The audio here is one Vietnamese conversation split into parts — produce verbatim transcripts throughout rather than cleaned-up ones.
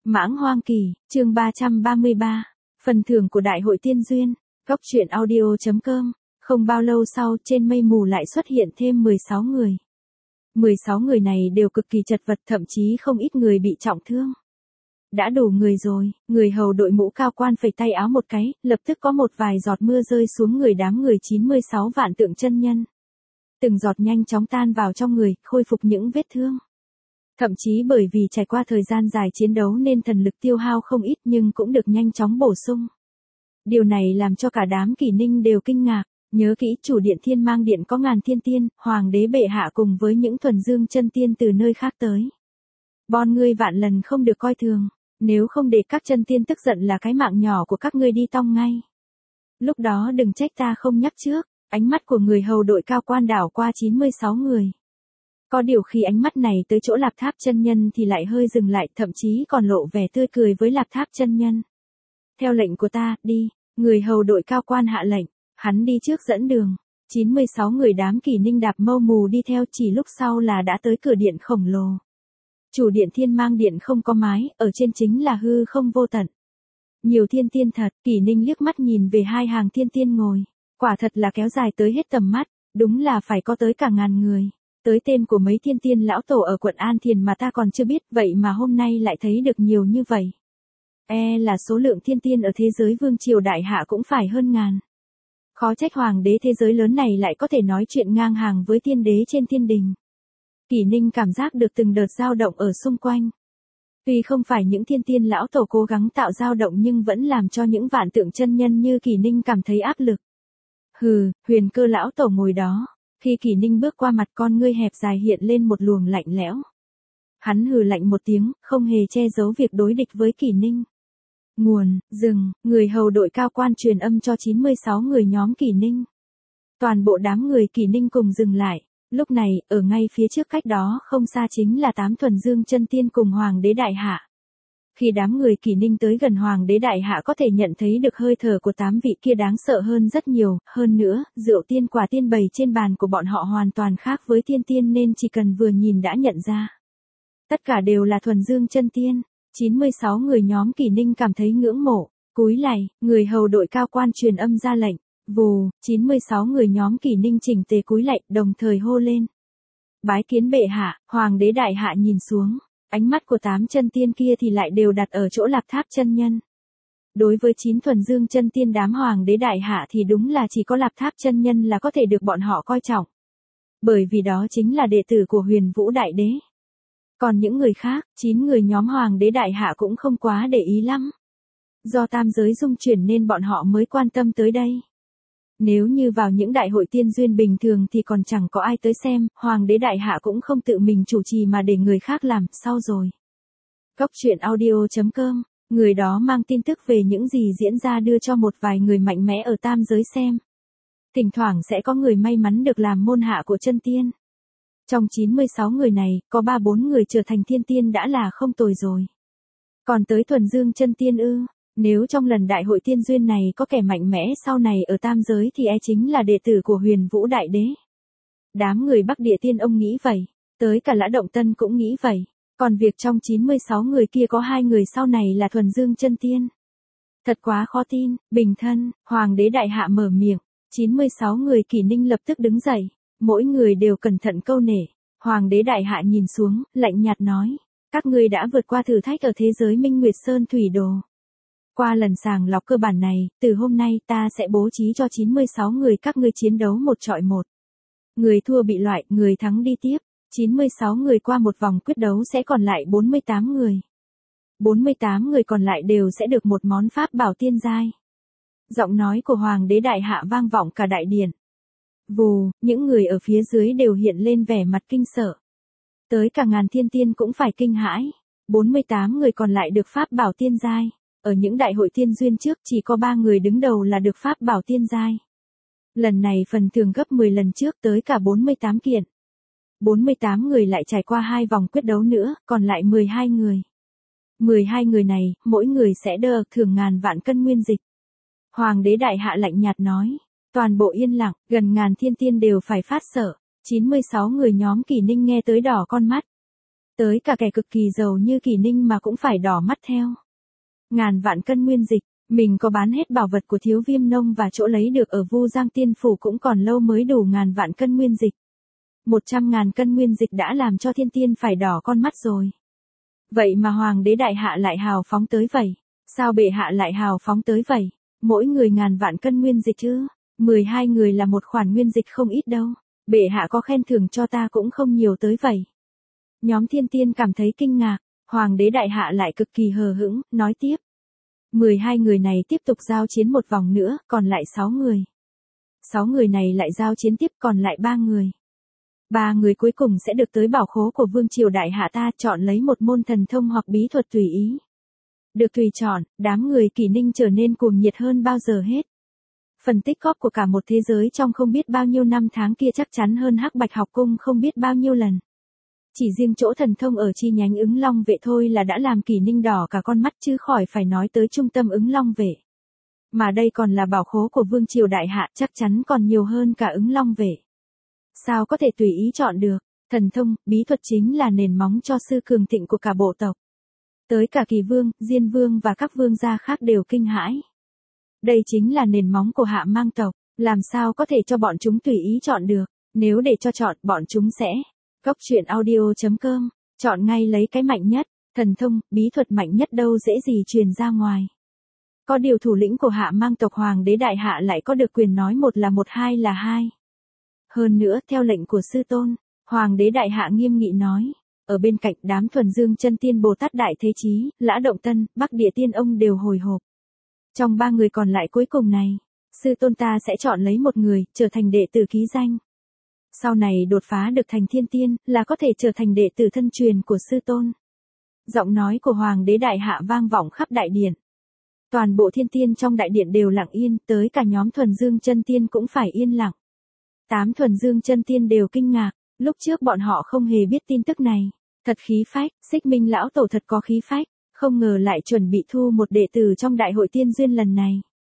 Mãng Hoang Kỳ, chương ba trăm ba mươi ba. Phần thưởng của Đại hội Tiên Duyên, góc truyện audio chấm com. Không bao lâu sau, trên mây mù lại xuất hiện thêm mười sáu người. mười sáu người này đều cực kỳ chật vật, thậm chí không ít người bị trọng thương. Đã đủ người rồi, người hầu đội mũ cao quan phẩy tay áo một cái, lập tức có một vài giọt mưa rơi xuống người đám người chín mươi sáu vạn tượng chân nhân. Từng giọt nhanh chóng tan vào trong người, khôi phục những vết thương. Thậm chí bởi vì trải qua thời gian dài chiến đấu nên thần lực tiêu hao không ít nhưng cũng được nhanh chóng bổ sung. Điều này làm cho cả đám Kỷ Ninh đều kinh ngạc, nhớ kỹ chủ điện Thiên Mang Điện có ngàn thiên tiên, hoàng đế bệ hạ cùng với những thuần dương chân tiên từ nơi khác tới. Bon ngươi vạn lần không được coi thường, nếu không để các chân tiên tức giận là cái mạng nhỏ của các ngươi đi tong ngay. Lúc đó đừng trách ta không nhắc trước, ánh mắt của người hầu đội cao quan đảo qua chín mươi sáu người. Có điều khi ánh mắt này tới chỗ Lạp Tháp chân nhân thì lại hơi dừng lại, thậm chí còn lộ vẻ tươi cười với Lạp Tháp chân nhân. Theo lệnh của ta, đi, người hầu đội cao quan hạ lệnh, hắn đi trước dẫn đường. chín mươi sáu người đám Kỷ Ninh đạp mâu mù đi theo, chỉ lúc sau là đã tới cửa điện khổng lồ. Chủ điện Thiên Mang Điện không có mái, ở trên chính là hư không vô tận. Nhiều thiên tiên thật, Kỷ Ninh liếc mắt nhìn về hai hàng thiên tiên ngồi, quả thật là kéo dài tới hết tầm mắt, đúng là phải có tới cả ngàn người. Tới tên của mấy thiên tiên lão tổ ở quận An Thiền mà ta còn chưa biết, vậy mà hôm nay lại thấy được nhiều như vậy. E là số lượng thiên tiên ở thế giới vương triều đại hạ cũng phải hơn ngàn. Khó trách hoàng đế thế giới lớn này lại có thể nói chuyện ngang hàng với tiên đế trên thiên đình. Kỷ Ninh cảm giác được từng đợt dao động ở xung quanh. Tuy không phải những thiên tiên lão tổ cố gắng tạo dao động nhưng vẫn làm cho những vạn tượng chân nhân như Kỷ Ninh cảm thấy áp lực. Hừ, Huyền Cơ lão tổ ngồi đó. Khi Kỷ Ninh bước qua mặt, con ngươi hẹp dài hiện lên một luồng lạnh lẽo. Hắn hừ lạnh một tiếng, không hề che giấu việc đối địch với Kỷ Ninh. Nguồn, dừng, người hầu đội cao quan truyền âm cho chín mươi sáu người nhóm Kỷ Ninh. Toàn bộ đám người Kỷ Ninh cùng dừng lại. Lúc này, ở ngay phía trước cách đó không xa chính là tám thuần dương chân tiên cùng hoàng đế đại hạ. Khi đám người Kỷ Ninh tới gần hoàng đế đại hạ có thể nhận thấy được hơi thở của tám vị kia đáng sợ hơn rất nhiều, hơn nữa, rượu tiên quả tiên bày trên bàn của bọn họ hoàn toàn khác với tiên tiên nên chỉ cần vừa nhìn đã nhận ra. Tất cả đều là thuần dương chân tiên, chín mươi sáu người nhóm Kỷ Ninh cảm thấy ngưỡng mộ, cúi lạy, người hầu đội cao quan truyền âm ra lệnh, vù, chín mươi sáu người nhóm Kỷ Ninh chỉnh tề cúi lạy đồng thời hô lên. Bái kiến bệ hạ, hoàng đế đại hạ nhìn xuống. Ánh mắt của tám chân tiên kia thì lại đều đặt ở chỗ Lạp Tháp chân nhân. Đối với chín thuần dương chân tiên đám hoàng đế đại hạ thì đúng là chỉ có Lạp Tháp chân nhân là có thể được bọn họ coi trọng. Bởi vì đó chính là đệ tử của Huyền Vũ Đại Đế. Còn những người khác, chín người nhóm hoàng đế đại hạ cũng không quá để ý lắm. Do tam giới dung chuyển nên bọn họ mới quan tâm tới đây. Nếu như vào những đại hội tiên duyên bình thường thì còn chẳng có ai tới xem, hoàng đế đại hạ cũng không tự mình chủ trì mà để người khác làm, sau rồi. Góc truyện audio chấm com, người đó mang tin tức về những gì diễn ra đưa cho một vài người mạnh mẽ ở tam giới xem. Thỉnh thoảng sẽ có người may mắn được làm môn hạ của chân tiên. Trong chín mươi sáu người này, có ba bốn người trở thành thiên tiên đã là không tồi rồi. Còn tới thuần dương chân tiên ư? Nếu trong lần đại hội tiên duyên này có kẻ mạnh mẽ sau này ở tam giới thì e chính là đệ tử của Huyền Vũ Đại Đế. Đám người Bắc Địa Tiên ông nghĩ vậy, tới cả Lã Động Tân cũng nghĩ vậy, còn việc trong chín mươi sáu người kia có hai người sau này là thuần dương chân tiên. Thật quá khó tin, bình thân, hoàng đế đại hạ mở miệng, chín mươi sáu người Kỷ Ninh lập tức đứng dậy, mỗi người đều cẩn thận câu nể, hoàng đế đại hạ nhìn xuống, lạnh nhạt nói, các ngươi đã vượt qua thử thách ở thế giới Minh Nguyệt Sơn Thủy Đồ. Qua lần sàng lọc cơ bản này, từ hôm nay ta sẽ bố trí cho chín mươi sáu người các ngươi chiến đấu một chọi một. Người thua bị loại, người thắng đi tiếp. chín mươi sáu người qua một vòng quyết đấu sẽ còn lại bốn mươi tám người. bốn mươi tám người còn lại đều sẽ được một món pháp bảo tiên giai. Giọng nói của hoàng đế đại hạ vang vọng cả đại điện. Vù, những người ở phía dưới đều hiện lên vẻ mặt kinh sợ. Tới cả ngàn thiên tiên cũng phải kinh hãi. bốn mươi tám người còn lại được pháp bảo tiên giai. Ở những đại hội tiên duyên trước chỉ có ba người đứng đầu là được pháp bảo tiên giai. Lần này phần thưởng gấp mười lần trước tới cả bốn mươi tám kiện. bốn mươi tám người lại trải qua hai vòng quyết đấu nữa, còn lại mười hai người. mười hai người này, mỗi người sẽ được thưởng ngàn vạn cân nguyên dịch. Hoàng đế đại hạ lạnh nhạt nói. Toàn bộ yên lặng, gần ngàn thiên tiên đều phải phát sợ. chín mươi sáu người nhóm Kỷ Ninh nghe tới đỏ con mắt. Tới cả kẻ cực kỳ giàu như Kỷ Ninh mà cũng phải đỏ mắt theo. Ngàn vạn cân nguyên dịch, mình có bán hết bảo vật của Thiếu Viêm Nông và chỗ lấy được ở Vu Giang Tiên Phủ cũng còn lâu mới đủ ngàn vạn cân nguyên dịch. Một trăm ngàn cân nguyên dịch đã làm cho thiên tiên phải đỏ con mắt rồi. Vậy mà Hoàng đế đại hạ lại hào phóng tới vậy? Sao bệ hạ lại hào phóng tới vậy? Mỗi người ngàn vạn cân nguyên dịch chứ? mười hai người là một khoản nguyên dịch không ít đâu. Bệ hạ có khen thưởng cho ta cũng không nhiều tới vậy. Nhóm thiên tiên cảm thấy kinh ngạc, Hoàng đế đại hạ lại cực kỳ hờ hững, nói tiếp. mười hai người này tiếp tục giao chiến một vòng nữa, còn lại sáu người. sáu người này lại giao chiến tiếp còn lại ba người. Ba người cuối cùng sẽ được tới bảo khố của Vương Triều Đại Hạ ta chọn lấy một môn thần thông hoặc bí thuật tùy ý. Được tùy chọn, đám người Kỷ Ninh trở nên cuồng nhiệt hơn bao giờ hết. Phần tích góp của cả một thế giới trong không biết bao nhiêu năm tháng kia chắc chắn hơn Hắc Bạch học cung không biết bao nhiêu lần. Chỉ riêng chỗ thần thông ở chi nhánh Ứng Long Vệ thôi là đã làm Kỷ Ninh đỏ cả con mắt chứ khỏi phải nói tới trung tâm Ứng Long Vệ. Mà đây còn là bảo khố của Vương Triều Đại Hạ chắc chắn còn nhiều hơn cả Ứng Long Vệ. Sao có thể tùy ý chọn được, thần thông, bí thuật chính là nền móng cho sự cường thịnh của cả bộ tộc. Tới cả Kỳ Vương, Diên Vương và các vương gia khác đều kinh hãi. Đây chính là nền móng của Hạ Mang tộc, làm sao có thể cho bọn chúng tùy ý chọn được, nếu để cho chọn bọn chúng sẽ. Cốc truyện audio chấm com, chọn ngay lấy cái mạnh nhất, thần thông, bí thuật mạnh nhất đâu dễ gì truyền ra ngoài. Có điều thủ lĩnh của Hạ Mang tộc Hoàng đế đại hạ lại có được quyền nói một là một hai là hai. Hơn nữa, theo lệnh của sư tôn, Hoàng đế đại hạ nghiêm nghị nói, ở bên cạnh đám thuần dương chân tiên Bồ Tát Đại Thế Chí, Lã Động Tân, Bắc Địa Tiên ông đều hồi hộp. Trong ba người còn lại cuối cùng này, sư tôn ta sẽ chọn lấy một người, trở thành đệ tử ký danh. Sau này đột phá được thành thiên tiên, là có thể trở thành đệ tử thân truyền của sư tôn. Giọng nói của Hoàng đế đại hạ vang vọng khắp đại điện. Toàn bộ thiên tiên trong đại điện đều lặng yên, tới cả nhóm thuần dương chân tiên cũng phải yên lặng. Tám thuần dương chân tiên đều kinh ngạc, lúc trước bọn họ không hề biết tin tức này. Thật khí phách, Xích Minh lão tổ thật có khí phách, không ngờ lại chuẩn bị thu một đệ tử trong đại hội tiên duyên lần này.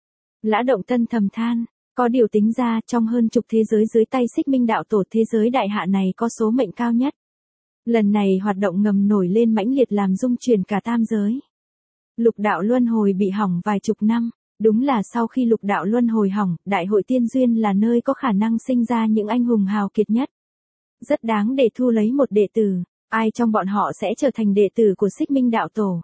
Lã Động Tân thầm than, có điều tính ra trong hơn chục thế giới dưới tay Xích Minh đạo tổ thế giới đại hạ này có số mệnh cao nhất. Lần này hoạt động ngầm nổi lên mãnh liệt làm rung chuyển cả tam giới. Lục đạo luân hồi bị hỏng vài chục năm, đúng là sau khi lục đạo luân hồi hỏng, đại hội tiên duyên là nơi có khả năng sinh ra những anh hùng hào kiệt nhất. Rất đáng để thu lấy một đệ tử, ai trong bọn họ sẽ trở thành đệ tử của Xích Minh đạo tổ.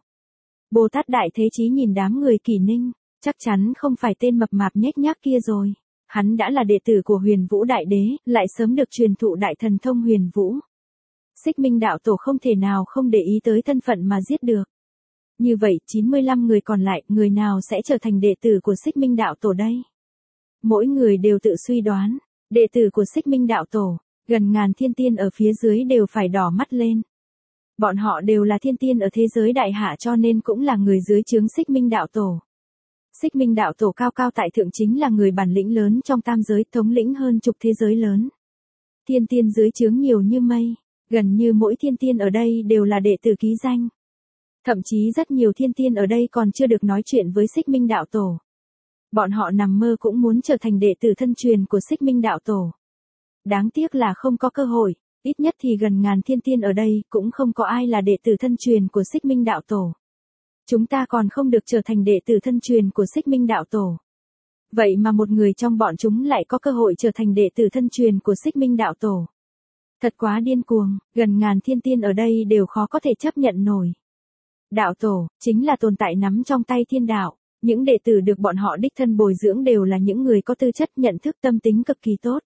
Bồ Tát Đại Thế Chí nhìn đám người Kỷ Ninh, chắc chắn không phải tên mập mạp nhếch nhác kia rồi. Hắn đã là đệ tử của Huyền Vũ Đại Đế, lại sớm được truyền thụ đại thần thông Huyền Vũ. Xích Minh đạo tổ không thể nào không để ý tới thân phận mà giết được. Như vậy, chín mươi lăm người còn lại, người nào sẽ trở thành đệ tử của Xích Minh đạo tổ đây? Mỗi người đều tự suy đoán, đệ tử của Xích Minh đạo tổ, gần ngàn thiên tiên ở phía dưới đều phải đỏ mắt lên. Bọn họ đều là thiên tiên ở thế giới đại hạ cho nên cũng là người dưới trướng Xích Minh đạo tổ. Xích Minh đạo tổ cao cao tại thượng chính là người bản lĩnh lớn trong tam giới, thống lĩnh hơn chục thế giới lớn. Thiên tiên dưới trướng nhiều như mây, gần như mỗi thiên tiên ở đây đều là đệ tử ký danh. Thậm chí rất nhiều thiên tiên ở đây còn chưa được nói chuyện với Xích Minh đạo tổ. Bọn họ nằm mơ cũng muốn trở thành đệ tử thân truyền của Xích Minh đạo tổ. Đáng tiếc là không có cơ hội, ít nhất thì gần ngàn thiên tiên ở đây cũng không có ai là đệ tử thân truyền của Xích Minh đạo tổ. Chúng ta còn không được trở thành đệ tử thân truyền của Xích Minh đạo tổ. Vậy mà một người trong bọn chúng lại có cơ hội trở thành đệ tử thân truyền của Xích Minh đạo tổ. Thật quá điên cuồng, gần ngàn thiên tiên ở đây đều khó có thể chấp nhận nổi. Đạo tổ, chính là tồn tại nắm trong tay thiên đạo, những đệ tử được bọn họ đích thân bồi dưỡng đều là những người có tư chất nhận thức tâm tính cực kỳ tốt.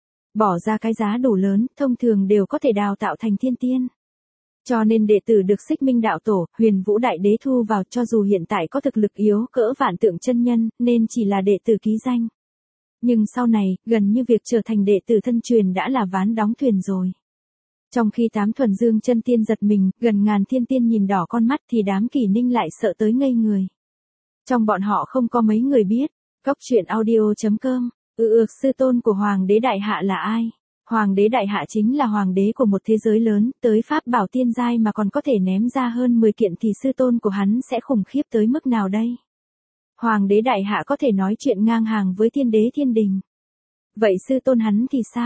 Bỏ ra cái giá đủ lớn, thông thường đều có thể đào tạo thành thiên tiên. Cho nên đệ tử được Xích Minh đạo tổ, Huyền Vũ Đại Đế thu vào cho dù hiện tại có thực lực yếu cỡ vạn tượng chân nhân, nên chỉ là đệ tử ký danh. Nhưng sau này, gần như việc trở thành đệ tử thân truyền đã là ván đóng thuyền rồi. Trong khi tám thuần dương chân tiên giật mình, gần ngàn thiên tiên nhìn đỏ con mắt thì đám Kỷ Ninh lại sợ tới ngây người. Trong bọn họ không có mấy người biết, cốc truyện audio chấm com, ư ược sư tôn của Hoàng đế đại hạ là ai? Hoàng đế đại hạ chính là hoàng đế của một thế giới lớn, tới pháp bảo tiên giai mà còn có thể ném ra hơn mười kiện thì sư tôn của hắn sẽ khủng khiếp tới mức nào đây? Hoàng đế đại hạ có thể nói chuyện ngang hàng với thiên đế thiên đình. Vậy sư tôn hắn thì sao?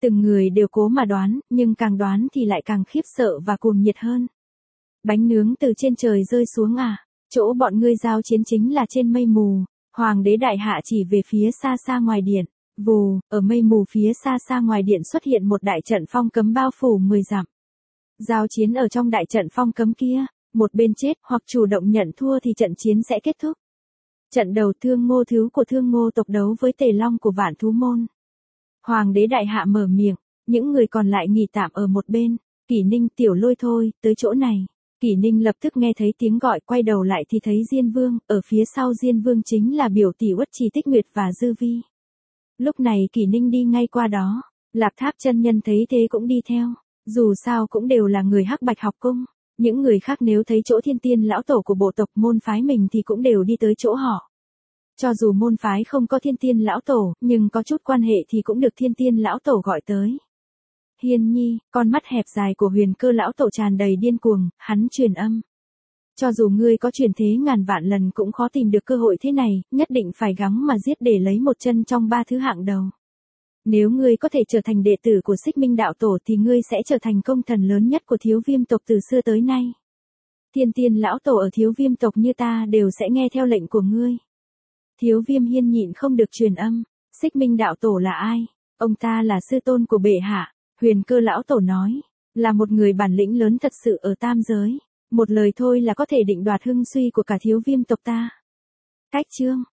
Từng người đều cố mà đoán, nhưng càng đoán thì lại càng khiếp sợ và cuồng nhiệt hơn. Bánh nướng từ trên trời rơi xuống à, chỗ bọn ngươi giao chiến chính là trên mây mù, hoàng đế đại hạ chỉ về phía xa xa ngoài điện, vù, ở mây mù phía xa xa ngoài điện xuất hiện một đại trận phong cấm bao phủ mười dặm. Giao chiến ở trong đại trận phong cấm kia, một bên chết hoặc chủ động nhận thua thì trận chiến sẽ kết thúc. Trận đầu Thương Ngô Thứ của Thương Ngô tộc đấu với Tề Long của Vạn Thú Môn. Hoàng đế đại hạ mở miệng, những người còn lại nghỉ tạm ở một bên, Kỷ Ninh Tiểu Lôi thôi, tới chỗ này. Kỷ Ninh lập tức nghe thấy tiếng gọi, quay đầu lại thì thấy Diên Vương, ở phía sau Diên Vương chính là biểu tỷ Uất Trì Tích Nguyệt và Dư Vi. Lúc này Kỷ Ninh đi ngay qua đó, Lạp Tháp chân nhân thấy thế cũng đi theo, dù sao cũng đều là người Hắc Bạch học cung, những người khác nếu thấy chỗ Thiên Tiên lão tổ của bộ tộc môn phái mình thì cũng đều đi tới chỗ họ. Cho dù môn phái không có Thiên Tiên lão tổ, nhưng có chút quan hệ thì cũng được Thiên Tiên lão tổ gọi tới. Hiên Nhi, con mắt hẹp dài của Huyền Cơ lão tổ tràn đầy điên cuồng, hắn truyền âm. Cho dù ngươi có truyền thế ngàn vạn lần cũng khó tìm được cơ hội thế này, nhất định phải gắng mà giết để lấy một chân trong ba thứ hạng đầu. Nếu ngươi có thể trở thành đệ tử của Xích Minh đạo tổ thì ngươi sẽ trở thành công thần lớn nhất của Thiếu Viêm tộc từ xưa tới nay. Thiên Tiên lão tổ ở Thiếu Viêm tộc như ta đều sẽ nghe theo lệnh của ngươi. Thiếu Viêm Hiên nhịn không được truyền âm, Xích Minh đạo tổ là ai? Ông ta là sư tôn của bệ hạ. Huyền Cơ lão tổ nói, là một người bản lĩnh lớn thật sự ở tam giới, một lời thôi là có thể định đoạt hưng suy của cả Thiếu Viêm tộc ta. Cách chương